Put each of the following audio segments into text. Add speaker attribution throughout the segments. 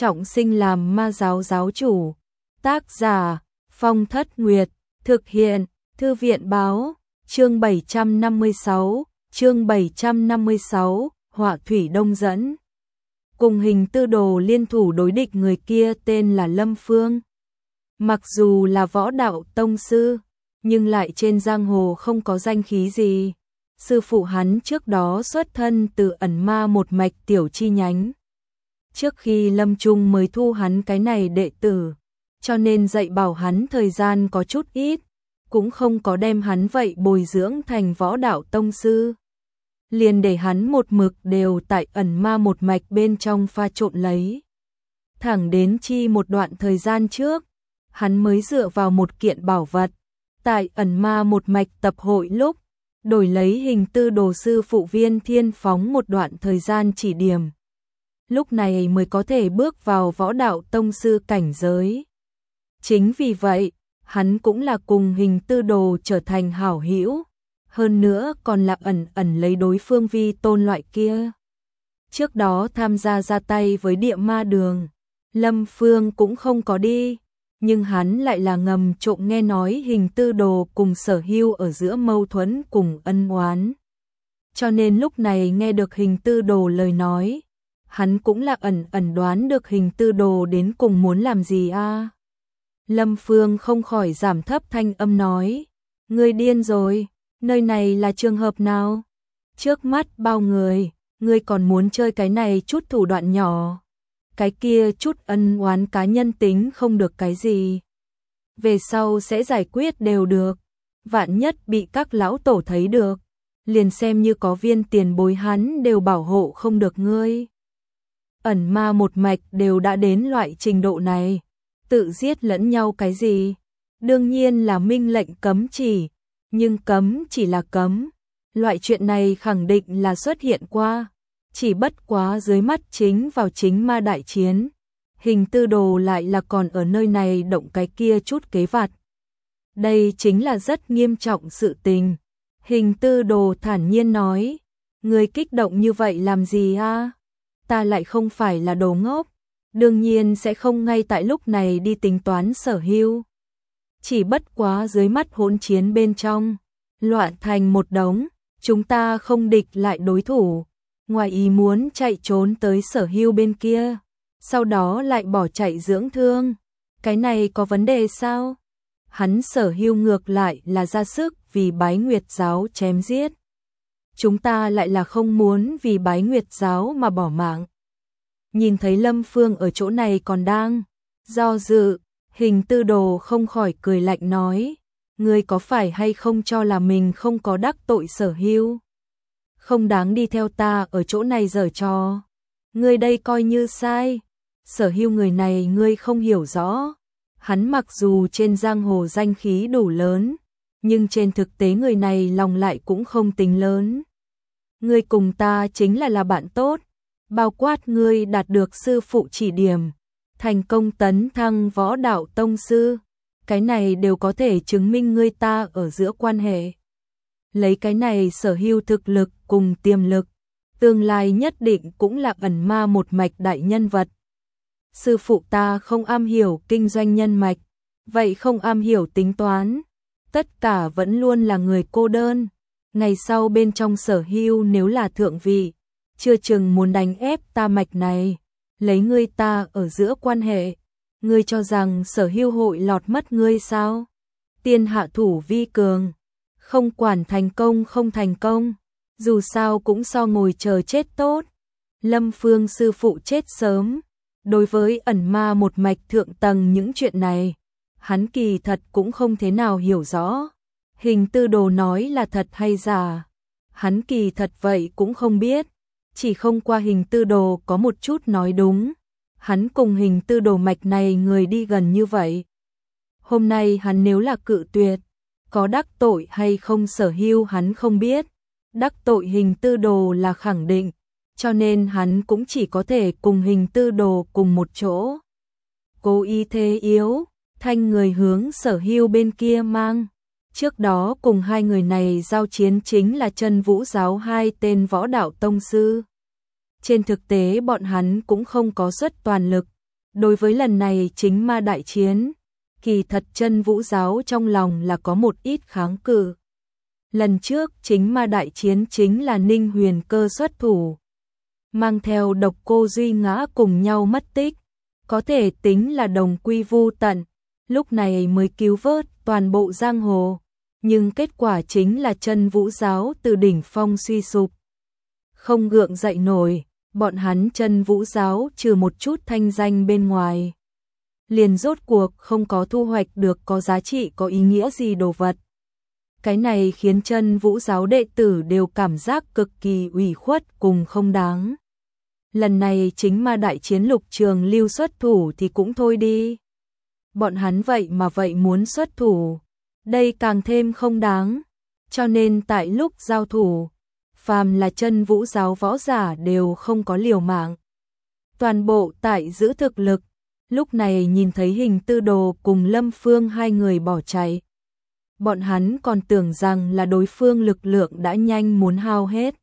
Speaker 1: trọng sinh làm ma giáo giáo chủ. Tác giả Phong Thất Nguyệt, thực hiện Thư viện báo, chương 756, Họa Thủy Đông dẫn. Cùng Hình Tư Đồ liên thủ đối địch người kia tên là Lâm Phương. Mặc dù là võ đạo tông sư, nhưng lại trên giang hồ không có danh khí gì. Sư phụ hắn trước đó xuất thân từ ẩn ma một mạch tiểu chi nhánh. Trước khi lâm chung mới thu hắn cái này đệ tử, cho nên dạy bảo hắn thời gian có chút ít, cũng không có đem hắn vậy bồi dưỡng thành võ đạo tông sư. Liền để hắn một mực đều tại ẩn ma một mạch bên trong pha trộn lấy. Thẳng đến chi một đoạn thời gian trước, hắn mới dựa vào một kiện bảo vật, tại ẩn ma một mạch tập hội lúc, đổi lấy Hình Tư Đồ sư phụ Viên Thiên Phóng một đoạn thời gian chỉ điểm. Lúc này mới có thể bước vào võ đạo tông sư cảnh giới. Chính vì vậy, hắn cũng là cùng Hình Tư Đồ trở thành hảo hữu, hơn nữa còn là ẩn lấy đối phương vi tôn loại kia. Trước đó tham gia ra tay với địa ma đường, Lâm Phương cũng không có đi, nhưng hắn lại là ngầm trộm nghe nói Hình Tư Đồ cùng Sở Hưu ở giữa mâu thuẫn cùng ân oán. Cho nên lúc này nghe được Hình Tư Đồ lời nói, hắn cũng là ẩn đoán được Hình Tư Đồ đến cùng muốn làm gì a. Lâm Phương không khỏi giảm thấp thanh âm nói, ngươi điên rồi, nơi này là trường hợp nào? Trước mắt bao người, ngươi còn muốn chơi cái này chút thủ đoạn nhỏ. Cái kia chút ân oán cá nhân tính không được cái gì. Về sau sẽ giải quyết đều được. Vạn nhất bị các lão tổ thấy được, liền xem như có Viên tiền bối hắn đều bảo hộ không được ngươi. Ẩn ma một mạch đều đã đến loại trình độ này, tự giết lẫn nhau cái gì? Đương nhiên là minh lệnh cấm chỉ, nhưng cấm chỉ là cấm. Loại chuyện này khẳng định là xuất hiện qua. Chỉ bất quá dưới mắt chính vào chính ma đại chiến, Hình Tư Đồ lại là còn ở nơi này động cái kia chút kế vặt. Đây chính là rất nghiêm trọng sự tình. Hình Tư Đồ thản nhiên nói, người kích động như vậy làm gì a? Ta lại không phải là đồ ngốc, đương nhiên sẽ không ngay tại lúc này đi tính toán Sở Hưu. Chỉ bất quá dưới mắt hỗn chiến bên trong, loạn thành một đống, chúng ta không địch lại đối thủ. Ngoài ý muốn chạy trốn tới Sở Hưu bên kia, sau đó lại bỏ chạy dưỡng thương. Cái này có vấn đề sao? Hắn Sở Hưu ngược lại là ra sức vì Bái Nguyệt giáo chém giết. Chúng ta lại là không muốn vì Bái Nguyệt giáo mà bỏ mạng. Nhìn thấy Lâm Phương ở chỗ này còn đang do dự, Hình Tư Đồ không khỏi cười lạnh nói, ngươi có phải hay không cho là mình không có đắc tội Sở Hưu? Không đáng đi theo ta ở chỗ này giở trò. Ngươi đây coi như sai. Sở Hưu người này ngươi không hiểu rõ. Hắn mặc dù trên giang hồ danh khí đủ lớn, nhưng trên thực tế người này lòng lại cũng không tính lớn. Ngươi cùng ta chính là bạn tốt, bao quát ngươi đạt được sư phụ chỉ điểm, thành công tấn thăng võ đạo tông sư, cái này đều có thể chứng minh ngươi ta ở giữa quan hệ. Lấy cái này Sở Hưu thực lực cùng tiềm lực, tương lai nhất định cũng là ẩn ma một mạch đại nhân vật. Sư phụ ta không am hiểu kinh doanh nhân mạch, vậy không am hiểu tính toán, tất cả vẫn luôn là người cô đơn. Ngày sau bên trong Sở Hưu nếu là thượng vị, chưa chừng muốn đánh ép ta mạch này, lấy ngươi ta ở giữa quan hệ, ngươi cho rằng Sở Hưu hội lọt mất ngươi sao? Tiên hạ thủ vi cường, không quản thành công không thành công, dù sao cũng so ngồi chờ chết tốt. Lâm Phương sư phụ chết sớm, đối với ẩn ma một mạch thượng tầng những chuyện này, hắn kỳ thật cũng không thế nào hiểu rõ. Hình Tư Đồ nói là thật hay giả, hắn kỳ thật vậy cũng không biết, chỉ không qua Hình Tư Đồ có một chút nói đúng. Hắn cùng Hình Tư Đồ mạch này người đi gần như vậy. Hôm nay hắn nếu là cự tuyệt, có đắc tội hay không Sở Hưu hắn không biết, đắc tội Hình Tư Đồ là khẳng định, cho nên hắn cũng chỉ có thể cùng Hình Tư Đồ cùng một chỗ. Cố ý thế yếu, thanh người hướng Sở Hưu bên kia mang. Trước đó cùng hai người này giao chiến chính là Chân Vũ giáo hai tên võ đạo tông sư. Trên thực tế bọn hắn cũng không có xuất toàn lực, Đối với lần này chính ma đại chiến, kỳ thật Chân Vũ giáo trong lòng là có một ít kháng cự. Lần trước chính ma đại chiến chính là Ninh Huyền Cơ xuất thủ, mang theo Độc Cô Duy Ngã cùng nhau mất tích, có thể tính là đồng quy vu tận, lúc này mới cứu vớt toàn bộ giang hồ, nhưng kết quả chính là Chân Vũ giáo từ đỉnh phong suy sụp, không gượng dậy nổi, bọn hắn Chân Vũ giáo trừ một chút thanh danh bên ngoài, liền rốt cuộc không có thu hoạch được có giá trị có ý nghĩa gì đồ vật. Cái này khiến Chân Vũ giáo đệ tử đều cảm giác cực kỳ ủy khuất cùng không đáng. Lần này chính ma đại chiến Lục Trường Lưu xuất thủ thì cũng thôi đi. Bọn hắn vậy mà vậy muốn xuất thủ, đây càng thêm không đáng. Cho nên tại lúc giao thủ, phàm là Chân Vũ giáo võ giả đều không có liều mạng. Toàn bộ tại giữ thực lực, lúc này nhìn thấy Hình Tư Đồ cùng Lâm Phương hai người bỏ chạy. Bọn hắn còn tưởng rằng là đối phương lực lượng đã nhanh muốn hao hết.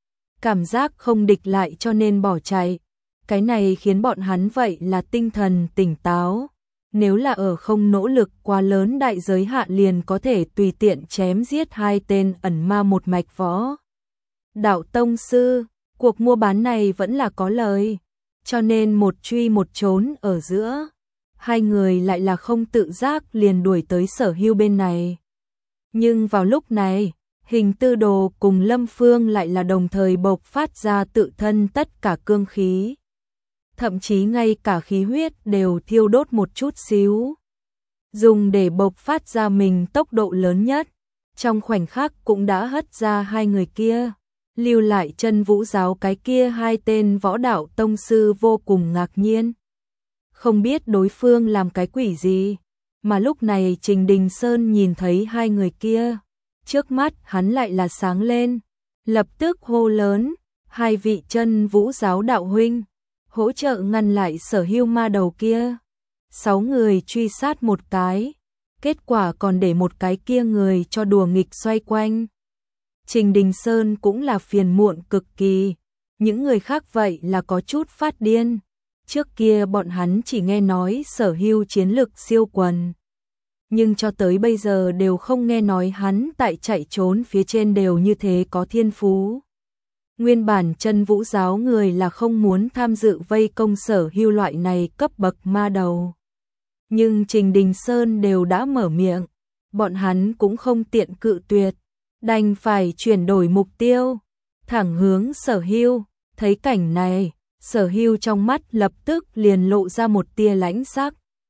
Speaker 1: Cảm giác không địch lại cho nên bỏ chạy. Cái này khiến bọn hắn vậy là tinh thần tỉnh táo. Nếu là ở không nỗ lực quá lớn đại giới hạn liền có thể tùy tiện chém giết hai tên ẩn ma một mạch võ đạo tông sư, cuộc mua bán này vẫn là có lời. Cho nên một truy một trốn ở giữa, hai người lại là không tự giác liền đuổi tới Sở Hưu bên này. Nhưng vào lúc này, Hình Tư Đồ cùng Lâm Phương lại là đồng thời bộc phát ra tự thân tất cả cương khí. Thậm chí ngay cả khí huyết đều thiêu đốt một chút xíu. Dùng để bộc phát ra mình tốc độ lớn nhất, trong khoảnh khắc cũng đã hất ra hai người kia. Lưu lại Chân Vũ giáo cái kia hai tên võ đạo tông sư vô cùng ngạc nhiên. Không biết đối phương làm cái quỷ gì, mà lúc này Trình Đình Sơn nhìn thấy hai người kia. Trước mắt hắn lại là sáng lên, lập tức hô lớn, hai vị Chân Vũ giáo đạo huynh, hỗ trợ ngăn lại Sở Hưu ma đầu kia. 6 người truy sát một cái, kết quả còn để một cái kia người cho đùa nghịch xoay quanh. Trình Đình Sơn cũng là phiền muộn cực kỳ, những người khác vậy là có chút phát điên. Trước kia bọn hắn chỉ nghe nói Sở Hưu chiến lực siêu quần, nhưng cho tới bây giờ đều không nghe nói hắn tại chạy trốn phía trên đều như thế có thiên phú. Nguyên bản Chân Vũ giáo người là không muốn tham dự vây công Sở Hưu loại này cấp bậc ma đầu. Nhưng Trình Đình Sơn đều đã mở miệng, bọn hắn cũng không tiện cự tuyệt, đành phải chuyển đổi mục tiêu, thẳng hướng Sở Hưu. Thấy cảnh này, Sở Hưu trong mắt lập tức liền lộ ra một tia lãnh sắc.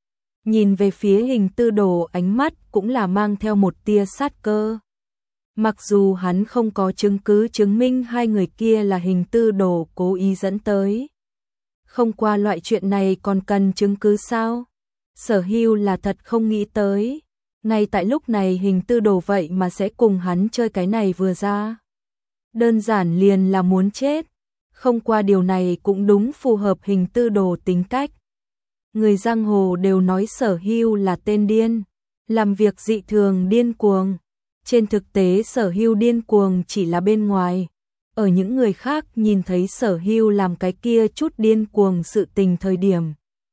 Speaker 1: Nhìn về phía Hình Tư Đồ ánh mắt cũng là mang theo một tia sát cơ. Mặc dù hắn không có chứng cứ chứng minh hai người kia là Hình Tư Đồ cố ý dẫn tới. Không qua loại chuyện này còn cần chứng cứ sao? Sở Hưu là thật không nghĩ tới. Ngay tại lúc này Hình Tư Đồ vậy mà sẽ cùng hắn chơi cái này vừa ra. Đơn giản liền là muốn chết. Không qua điều này cũng đúng phù hợp Hình Tư Đồ tính cách. Người giang hồ đều nói Sở Hưu là tên điên, làm việc dị thường điên cuồng. Trên thực tế Sở Hưu điên cuồng chỉ là bên ngoài. Ở những người khác nhìn thấy Sở Hưu làm cái kia chút điên cuồng sự tình thời điểm,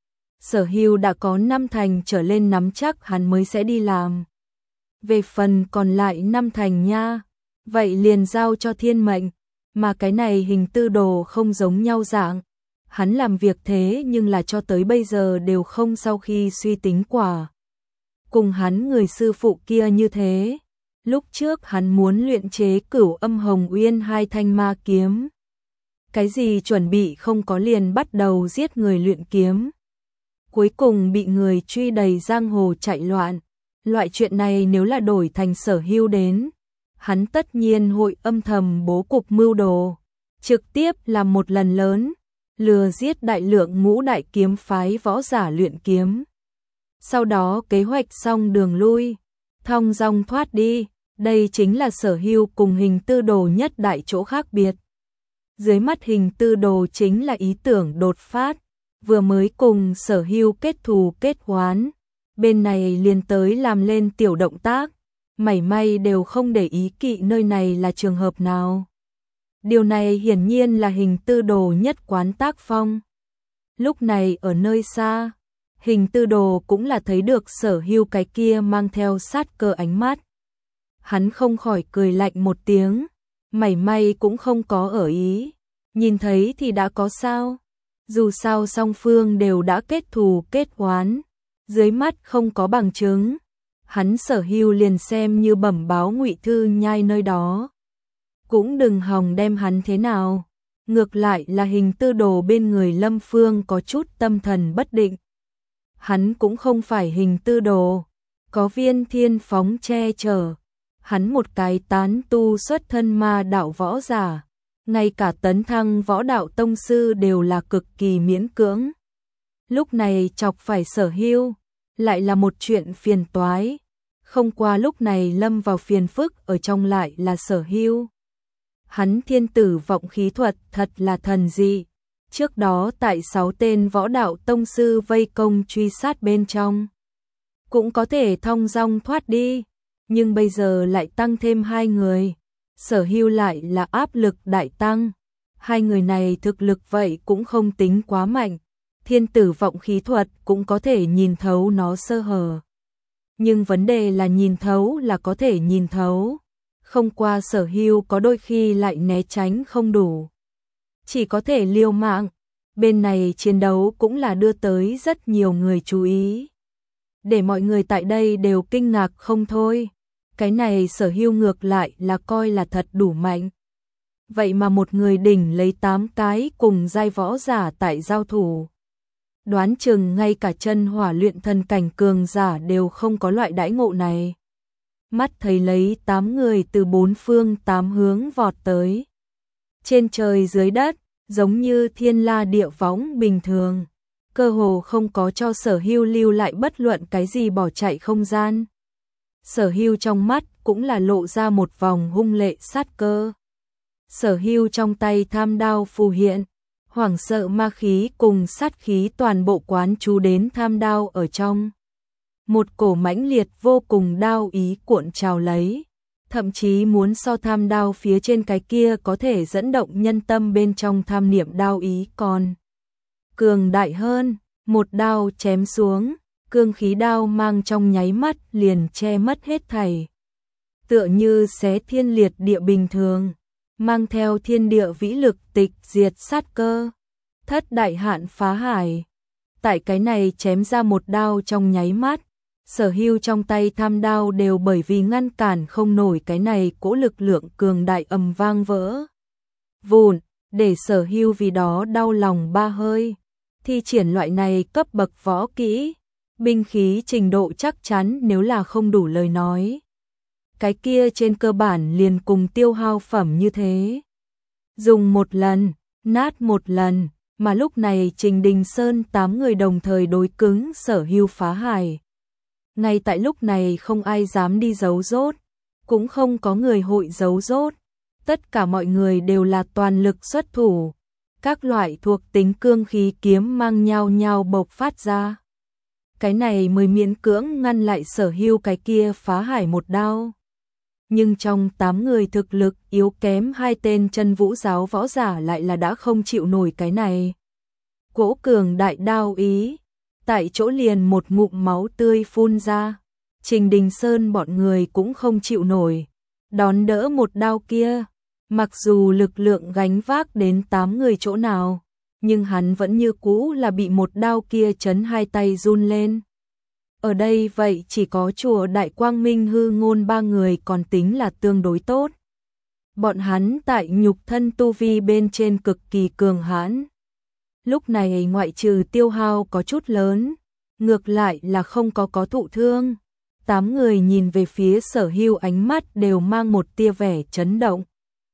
Speaker 1: Sở Hưu đã có 5 thành trở lên nắm chắc hắn mới sẽ đi làm. Về phần còn lại 5 thành nha, vậy liền giao cho thiên mệnh. Mà cái này Hình Tư Đồ không giống nhau dạng. Hắn làm việc thế nhưng là cho tới bây giờ đều không sau khi suy tính quả. Cùng hắn người sư phụ kia như thế. Lúc trước hắn muốn luyện chế Cửu Âm Hồng Uyên 2 thanh ma kiếm. Cái gì chuẩn bị không có liền bắt đầu giết người luyện kiếm. Cuối cùng bị người truy đầy giang hồ chạy loạn. Loại chuyện này nếu là đổi thành Sở Hưu đến, hắn tất nhiên hội âm thầm bố cục mưu đồ, trực tiếp làm một lần lớn, lừa giết đại lượng ngũ đại kiếm phái võ giả luyện kiếm. Sau đó kế hoạch xong đường lui, thong dong thoát đi, đây chính là Sở Hưu cùng Hình Tư Đồ nhất đại chỗ khác biệt. Dưới mắt Hình Tư Đồ chính là ý tưởng đột phát, vừa mới cùng Sở Hưu kết thù kết oán, bên này liền tới làm lên tiểu động tác, mảy may đều không để ý kỵ nơi này là trường hợp nào. Điều này hiển nhiên là Hình Tư Đồ nhất quán tác phong. Lúc này ở nơi xa, Hình Tư Đồ cũng là thấy được Sở Hưu cái kia mang theo sát cơ ánh mắt. Hắn không khỏi cười lạnh một tiếng, mảy may cũng không có ở ý, nhìn thấy thì đã có sao, dù sao song phương đều đã kết thù kết oán, dưới mắt không có bằng chứng, hắn Sở Hưu liền xem như bẩm báo ngụy thư nhai nơi đó. Cũng đừng hòng đem hắn thế nào, ngược lại là Hình Tư Đồ bên người Lâm Phương có chút tâm thần bất định. Hắn cũng không phải Hình Tư Đồ, có Viên Thiên Phóng che chở, hắn một cái tán tu xuất thân ma đạo võ giả, ngay cả tấn thăng võ đạo tông sư đều là cực kỳ miễn cưỡng. Lúc này chọc phải Sở Hưu, lại là một chuyện phiền toái, không qua lúc này lâm vào phiền phức ở trong lại là Sở Hưu. Hắn thiên tử vọng khí thuật thật là thần dị, trước đó tại 6 tên võ đạo tông sư vây công truy sát bên trong, cũng có thể thong dong thoát đi, nhưng bây giờ lại tăng thêm 2 người, Sở Hưu lại là áp lực đại tăng, 2 người này thực lực vậy cũng không tính quá mạnh, thiên tử vọng khí thuật cũng có thể nhìn thấu nó sơ hở. Nhưng vấn đề là nhìn thấu là có thể nhìn thấu, không qua Sở Hưu có đôi khi lại né tránh không đủ, chỉ có thể liều mạng. Bên này chiến đấu cũng là đưa tới rất nhiều người chú ý, để mọi người tại đây đều kinh ngạc không thôi. Cái này Sở Hưu ngược lại là coi là thật đủ mạnh. Vậy mà một người đỉnh lấy 8 cái cùng giai võ giả tại giao thủ. Đoán chừng ngay cả chân hỏa luyện thần cảnh cường giả đều không có loại đãi ngộ này. Mắt thấy lấy 8 người từ 4 phương 8 hướng vọt tới. Trên trời dưới đất, giống như thiên la địa võng bình thường, cơ hồ không có cho Sở Hưu lưu lại bất luận cái gì bỏ chạy không gian. Sở Hưu trong mắt cũng là lộ ra một vòng hung lệ sát cơ. Sở Hưu trong tay tham đao phù hiện, hoảng sợ ma khí cùng sát khí toàn bộ quán chú đến tham đao ở trong. Một cổ mãnh liệt vô cùng đao ý cuộn trào lấy, thậm chí muốn so tham đao phía trên cái kia có thể dẫn động nhân tâm bên trong tham niệm đao ý còn cường đại hơn, một đao chém xuống, cương khí đao mang trong nháy mắt liền che mất hết thảy. Tựa như xé thiên liệt địa bình thường, mang theo thiên địa vĩ lực tịch diệt sát cơ, thất đại hạn phá hải. Tại cái này chém ra một đao trong nháy mắt, Sở Hưu trong tay tham đao đều bởi vì ngăn cản không nổi cái này cỗ lực lượng cường đại ầm vang vỡ vụn, để Sở Hưu vì đó đau lòng ba hơi. Thi triển loại này cấp bậc võ kỹ, binh khí trình độ chắc chắn nếu là không đủ lời nói, cái kia trên cơ bản liền cùng tiêu hao phẩm như thế. Dùng một lần, nát một lần, mà lúc này Trình Đình Sơn 8 người đồng thời đối cứng Sở Hưu phá hải. Ngay tại lúc này không ai dám đi giấu rốt, cũng không có người hội giấu rốt, tất cả mọi người đều là toàn lực xuất thủ, các loại thuộc tính cương khí kiếm mang nhau nhau bộc phát ra. Cái này mới miễn cưỡng ngăn lại Sở Hưu cái kia phá hải một đao. Nhưng trong 8 người thực lực yếu kém 2 tên chân vũ giáo võ giả lại là đã không chịu nổi cái này. Cỗ cường đại đao ý, tại chỗ liền một ngụm máu tươi phun ra. Trình Đình Sơn bọn người cũng không chịu nổi, đón đỡ một đao kia. Mặc dù lực lượng gánh vác đến 8 người chỗ nào, nhưng hắn vẫn như cũ là bị một đao kia chấn hai tay run lên. Ở đây vậy chỉ có chùa Đại Quang Minh Hư Ngôn 3 người còn tính là tương đối tốt. Bọn hắn tại nhục thân tu vi bên trên cực kỳ cường hãn. Lúc này ngoại trừ tiêu hao có chút lớn, ngược lại là không có thụ thương. 8 người nhìn về phía Sở Hưu ánh mắt đều mang một tia vẻ chấn động.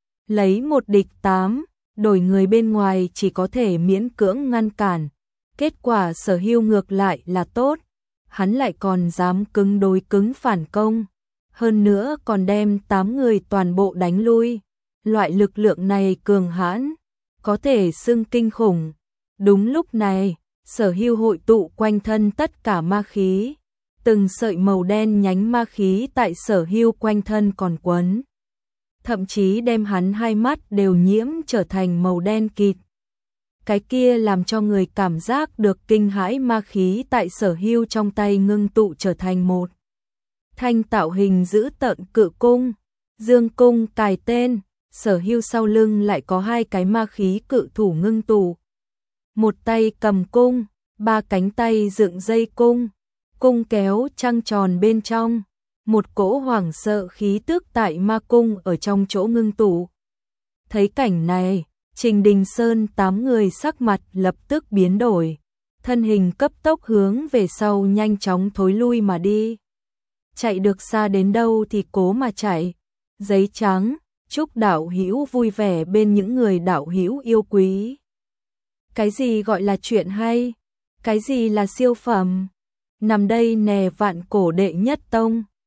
Speaker 1: Lấy 1 địch 8, đổi người bên ngoài chỉ có thể miễn cưỡng ngăn cản. Kết quả Sở Hưu ngược lại là tốt, hắn lại còn dám cứng đối cứng phản công. Hơn nữa còn đem 8 người toàn bộ đánh lui. Loại lực lượng này cường hãn, có thể xưng kinh khủng. Đúng lúc này, Sở Hưu hội tụ quanh thân tất cả ma khí. Từng sợi màu đen nhánh ma khí tại Sở Hưu quanh thân còn quấn. Thậm chí đem hắn hai mắt đều nhiễm trở thành màu đen kịt. cái kia làm cho người cảm giác được kinh hãi ma khí tại Sở Hưu trong tay ngưng tụ trở thành một thanh tạo hình dữ tợn cự cung, dương cung cài tên. Sở Hưu sau lưng lại có hai cái ma khí cự thủ ngưng tụ. Một tay cầm cung, ba cánh tay dựng dây cung, cung kéo trăng tròn bên trong, một cỗ hoảng sợ khí tức tại ma cung ở trong chỗ ngưng tụ. Thấy cảnh này, Trình Đình Sơn 8 người sắc mặt lập tức biến đổi, thân hình cấp tốc hướng về sau nhanh chóng thối lui mà đi. Chạy được xa đến đâu thì cố mà chạy. Giấy trắng, chúc đạo hữu vui vẻ bên những người đạo hữu yêu quý. Cái gì gọi là chuyện hay? Cái gì là siêu phẩm? Nằm đây nè Vạn Cổ đệ nhất tông.